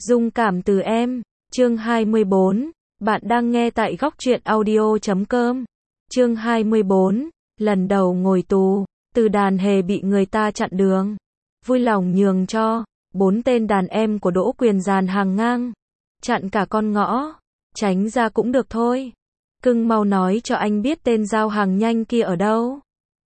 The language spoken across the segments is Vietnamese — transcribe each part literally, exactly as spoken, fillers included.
Dung cảm từ em, chương hai mươi bốn, bạn đang nghe tại góc truyện audio chấm com. Chương hai mươi bốn, lần đầu ngồi tù, Từ Đàn Hề bị người ta chặn đường, vui lòng nhường cho bốn tên đàn em của Đỗ Quyền dàn hàng ngang, chặn cả con ngõ, tránh ra cũng được thôi. Cưng mau nói cho anh biết tên giao hàng nhanh kia ở đâu.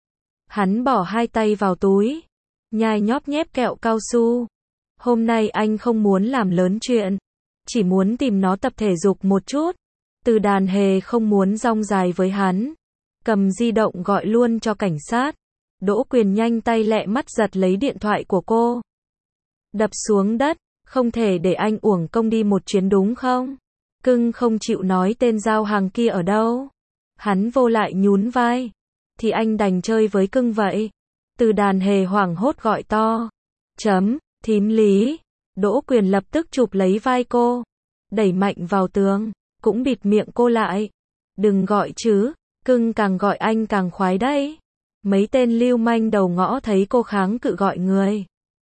Hắn bỏ hai tay vào túi, nhai nhóp nhép kẹo cao su. Hôm nay anh không muốn làm lớn chuyện, chỉ muốn tìm nó tập thể dục một chút. Từ Đàn Hề không muốn rong dài với hắn, cầm di động gọi luôn cho cảnh sát. Đỗ Quyền nhanh tay lẹ mắt giật lấy điện thoại của cô, đập xuống đất. Không thể để anh uổng công đi một chuyến đúng không? Cưng không chịu nói tên giao hàng kia ở đâu. Hắn vô lại nhún vai. Thì anh đành chơi với cưng vậy. Từ Đàn Hề hoảng hốt gọi to. Chấm, thím Lý. Đỗ Quyền lập tức chụp lấy vai cô, đẩy mạnh vào tường, cũng bịt miệng cô lại. Đừng gọi chứ, cưng càng gọi anh càng khoái đấy. Mấy tên lưu manh đầu ngõ thấy cô kháng cự gọi người.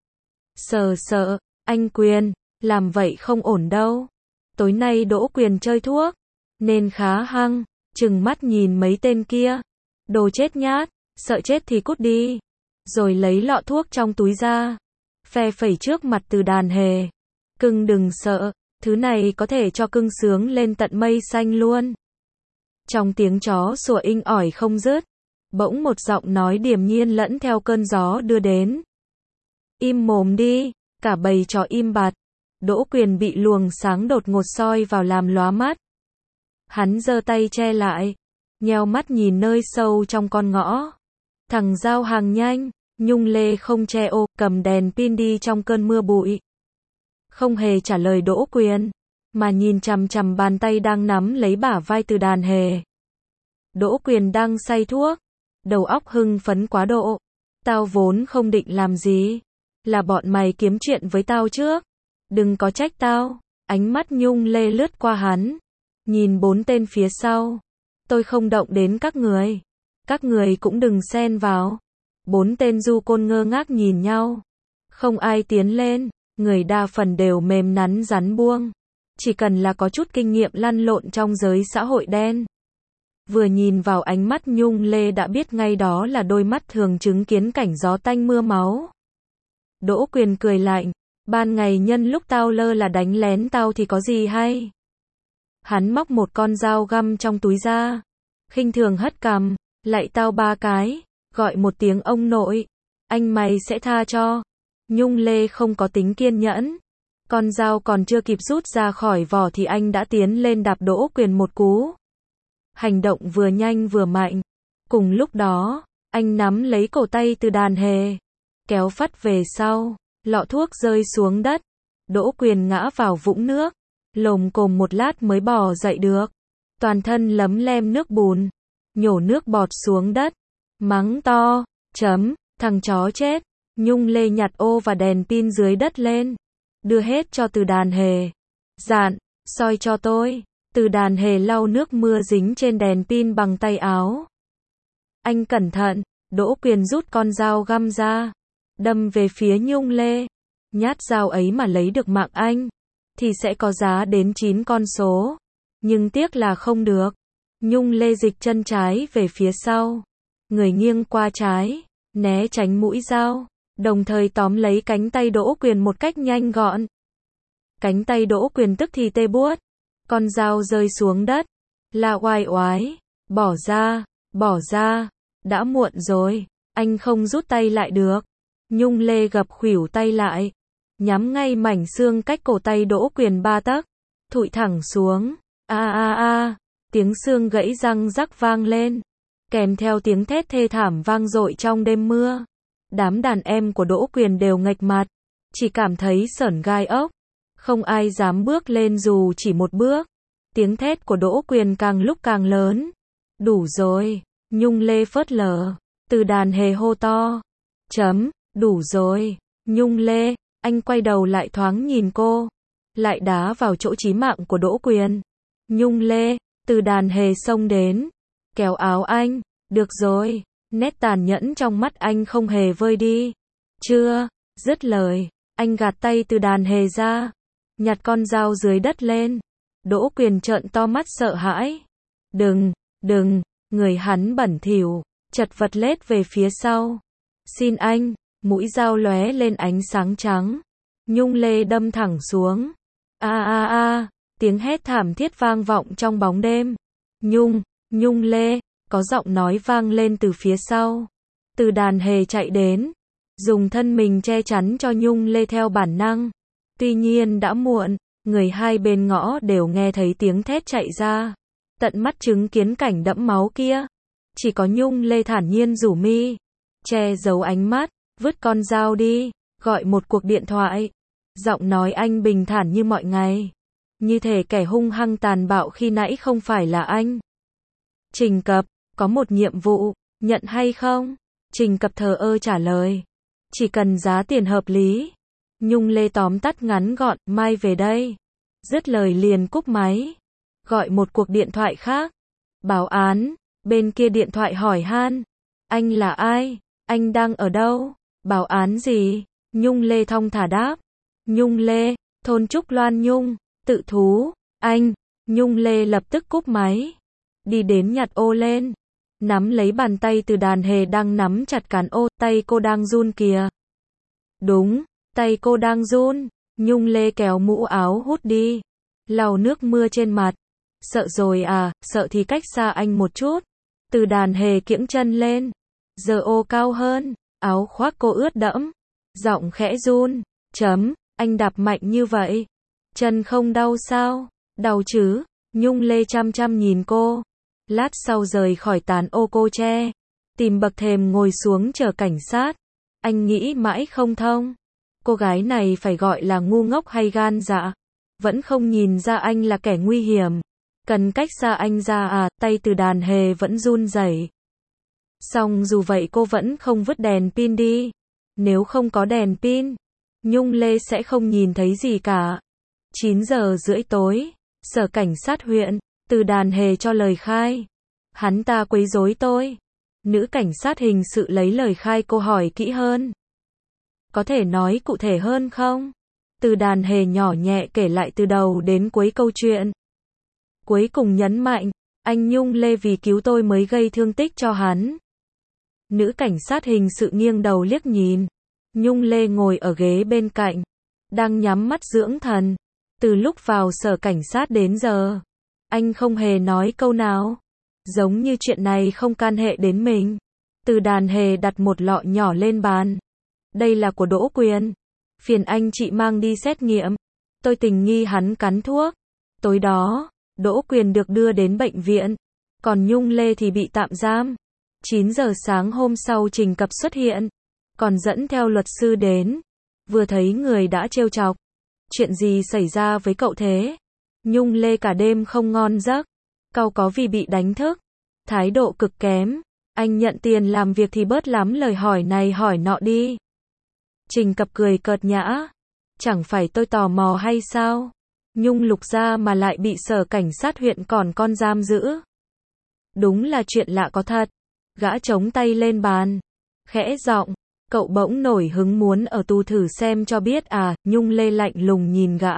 Sờ sợ, anh Quyền, làm vậy không ổn đâu. Tối nay Đỗ Quyền chơi thuốc, nên khá hăng, trừng mắt nhìn mấy tên kia. Đồ chết nhát, sợ chết thì cút đi. Rồi lấy lọ thuốc trong túi ra, phe phẩy trước mặt Từ Đàn Hề. Cưng đừng sợ, thứ này có thể cho cưng sướng lên tận mây xanh luôn. Trong tiếng chó sủa inh ỏi không dứt, bỗng một giọng nói điềm nhiên lẫn theo cơn gió đưa đến. Im mồm đi, cả bầy chó im bặt. Đỗ Quyền bị luồng sáng đột ngột soi vào làm lóa mắt. Hắn giơ tay che lại, nheo mắt nhìn nơi sâu trong con ngõ. Thằng giao hàng nhanh, Nhung Lê không che ô, cầm đèn pin đi trong cơn mưa bụi. Không hề trả lời Đỗ Quyền, mà nhìn chằm chằm bàn tay đang nắm lấy bả vai Từ Đàn Hề. Đỗ Quyền đang say thuốc, đầu óc hưng phấn quá độ. Tao vốn không định làm gì, là bọn mày kiếm chuyện với tao trước. Đừng có trách tao. Ánh mắt Nhung Lê lướt qua hắn, nhìn bốn tên phía sau. Tôi không động đến các người, các người cũng đừng xen vào. Bốn tên du côn ngơ ngác nhìn nhau, không ai tiến lên. Người đa phần đều mềm nắn rắn buông, chỉ cần là có chút kinh nghiệm lăn lộn trong giới xã hội đen. Vừa nhìn vào ánh mắt Nhung Lê đã biết ngay đó là đôi mắt thường chứng kiến cảnh gió tanh mưa máu. Đỗ Quyền cười lạnh, ban ngày nhân lúc tao lơ là đánh lén tao thì có gì hay. Hắn móc một con dao găm trong túi ra, khinh thường hất cằm, lạy tao ba cái, gọi một tiếng ông nội, anh mày sẽ tha cho. Nhung Lê không có tính kiên nhẫn, con dao còn chưa kịp rút ra khỏi vỏ thì anh đã tiến lên đạp Đỗ Quyền một cú. Hành động vừa nhanh vừa mạnh. Cùng lúc đó, anh nắm lấy cổ tay Từ Đàn Hề, kéo phắt về sau, lọ thuốc rơi xuống đất. Đỗ Quyền ngã vào vũng nước, lồm cồm một lát mới bò dậy được. Toàn thân lấm lem nước bùn, nhổ nước bọt xuống đất, mắng to, chấm, thằng chó chết. Nhung Lê nhặt ô và đèn pin dưới đất lên, đưa hết cho Từ Đàn Hề. Dạn, soi cho tôi. Từ Đàn Hề lau nước mưa dính trên đèn pin bằng tay áo. Anh cẩn thận. Đỗ Quyền rút con dao găm ra, đâm về phía Nhung Lê. Nhát dao ấy mà lấy được mạng anh, thì sẽ có giá đến chín con số. Nhưng tiếc là không được. Nhung Lê dịch chân trái về phía sau, người nghiêng qua trái, né tránh mũi dao, đồng thời tóm lấy cánh tay Đỗ Quyền một cách nhanh gọn. Cánh tay Đỗ Quyền tức thì tê buốt, con dao rơi xuống đất, la oai oái, bỏ ra, bỏ ra, đã muộn rồi, anh không rút tay lại được. Nhung Lê gập khuỷu tay lại, nhắm ngay mảnh xương cách cổ tay Đỗ Quyền ba tấc, thụi thẳng xuống. A a a, tiếng xương gãy răng rắc vang lên, kèm theo tiếng thét thê thảm vang dội trong đêm mưa. Đám đàn em của Đỗ Quyền đều nghệch mặt, chỉ cảm thấy sởn gai ốc. Không ai dám bước lên dù chỉ một bước. Tiếng thét của Đỗ Quyền càng lúc càng lớn. Đủ rồi, Nhung Lê phớt lờ. Từ Đàn Hề hô to. Chấm, đủ rồi, Nhung Lê. Anh quay đầu lại thoáng nhìn cô, lại đá vào chỗ chí mạng của Đỗ Quyền. Nhung Lê. Từ Đàn Hề xông đến, kéo áo anh. Được rồi. Nét tàn nhẫn trong mắt anh không hề vơi đi. Chưa, dứt lời, anh gạt tay Từ Đàn Hề ra, nhặt con dao dưới đất lên. Đỗ Quyền trợn to mắt sợ hãi. Đừng, đừng, người hắn bẩn thỉu, chật vật lết về phía sau. Xin anh, mũi dao lóe lên ánh sáng trắng. Nhung lê đâm thẳng xuống. A a a, tiếng hét thảm thiết vang vọng trong bóng đêm. Nhung, Nhung lê, có giọng nói vang lên từ phía sau. Từ Đàn Hề chạy đến, dùng thân mình che chắn cho Nhung lê theo bản năng. Tuy nhiên đã muộn, người hai bên ngõ đều nghe thấy tiếng thét chạy ra. Tận mắt chứng kiến cảnh đẫm máu kia. Chỉ có Nhung lê thản nhiên rủ mi, che giấu ánh mắt, vứt con dao đi, gọi một cuộc điện thoại. Giọng nói anh bình thản như mọi ngày. Như thể kẻ hung hăng tàn bạo khi nãy không phải là anh. Trình Cập, có một nhiệm vụ, nhận hay không? Trình Cập thờ ơ trả lời. Chỉ cần giá tiền hợp lý. Nhung lê tóm tắt ngắn gọn, mai về đây. Dứt lời liền cúp máy. Gọi một cuộc điện thoại khác. Báo án, bên kia điện thoại hỏi han. Anh là ai? Anh đang ở đâu? Báo án gì? Nhung lê thong thả đáp. Nhung lê, thôn Trúc Loan Nhung, tự thú, anh. Nhung lê lập tức cúp máy. Đi đến nhặt ô lên. Nắm lấy bàn tay Từ Đàn Hề đang nắm chặt cán ô, tay cô đang run kìa. Đúng, tay cô đang run. Nhung lê kéo mũ áo hút đi. Lau nước mưa trên mặt. Sợ rồi à, sợ thì cách xa anh một chút. Từ Đàn Hề kiễng chân lên. Giờ ô cao hơn, áo khoác cô ướt đẫm. Giọng khẽ run. Chấm, anh đạp mạnh như vậy. Chân không đau sao? Đau chứ? Nhung lê chăm chăm nhìn cô. Lát sau rời khỏi tán ô cô che. Tìm bậc thềm ngồi xuống chờ cảnh sát. Anh nghĩ mãi không thông. Cô gái này phải gọi là ngu ngốc hay gan dạ. Vẫn không nhìn ra anh là kẻ nguy hiểm. Cần cách xa anh ra à, tay Từ Đàn Hề vẫn run rẩy. Song dù vậy cô vẫn không vứt đèn pin đi. Nếu không có đèn pin, Nhung lê sẽ không nhìn thấy gì cả. chín giờ rưỡi tối, sở cảnh sát huyện, Từ Đàn Hề cho lời khai. Hắn ta quấy rối tôi. Nữ cảnh sát hình sự lấy lời khai cô hỏi kỹ hơn. Có thể nói cụ thể hơn không? Từ Đàn Hề nhỏ nhẹ kể lại từ đầu đến cuối câu chuyện. Cuối cùng nhấn mạnh, anh Nhung lê vì cứu tôi mới gây thương tích cho hắn. Nữ cảnh sát hình sự nghiêng đầu liếc nhìn. Nhung lê ngồi ở ghế bên cạnh, đang nhắm mắt dưỡng thần. Từ lúc vào sở cảnh sát đến giờ, anh không hề nói câu nào. Giống như chuyện này không can hệ đến mình. Từ Đàn Hề đặt một lọ nhỏ lên bàn. Đây là của Đỗ Quyền. Phiền anh chị mang đi xét nghiệm. Tôi tình nghi hắn cắn thuốc. Tối đó, Đỗ Quyền được đưa đến bệnh viện. Còn Nhung lê thì bị tạm giam. chín giờ sáng hôm sau Trình Cập xuất hiện. Còn dẫn theo luật sư đến. Vừa thấy người đã trêu chọc. Chuyện gì xảy ra với cậu thế? Nhung lê cả đêm không ngon giấc. Cau có vì bị đánh thức. Thái độ cực kém. Anh nhận tiền làm việc thì bớt lắm lời hỏi này hỏi nọ đi. Trình Cập cười cợt nhã. Chẳng phải tôi tò mò hay sao? Nhung lục ra mà lại bị sở cảnh sát huyện còn con giam giữ. Đúng là chuyện lạ có thật. Gã chống tay lên bàn. Khẽ giọng. Cậu bỗng nổi hứng muốn ở tù thử xem cho biết à. Nhung lê lạnh lùng nhìn gã.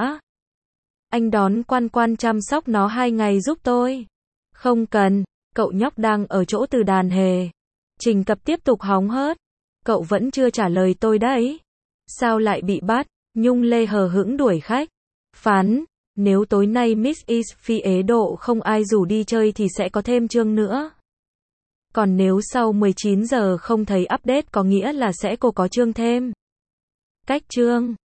Anh đón Quan Quan chăm sóc nó hai ngày giúp tôi. Không cần, cậu nhóc đang ở chỗ Từ Đàn Hề. Trình Cập tiếp tục hóng hớt. Cậu vẫn chưa trả lời tôi đấy. Sao lại bị bắt? Nhung lê hờ hững đuổi khách. Phán, nếu tối nay Miss East phi Ế Độ không ai rủ đi chơi thì sẽ có thêm chương nữa. Còn nếu sau mười chín giờ không thấy update có nghĩa là sẽ cô có chương thêm. Cách chương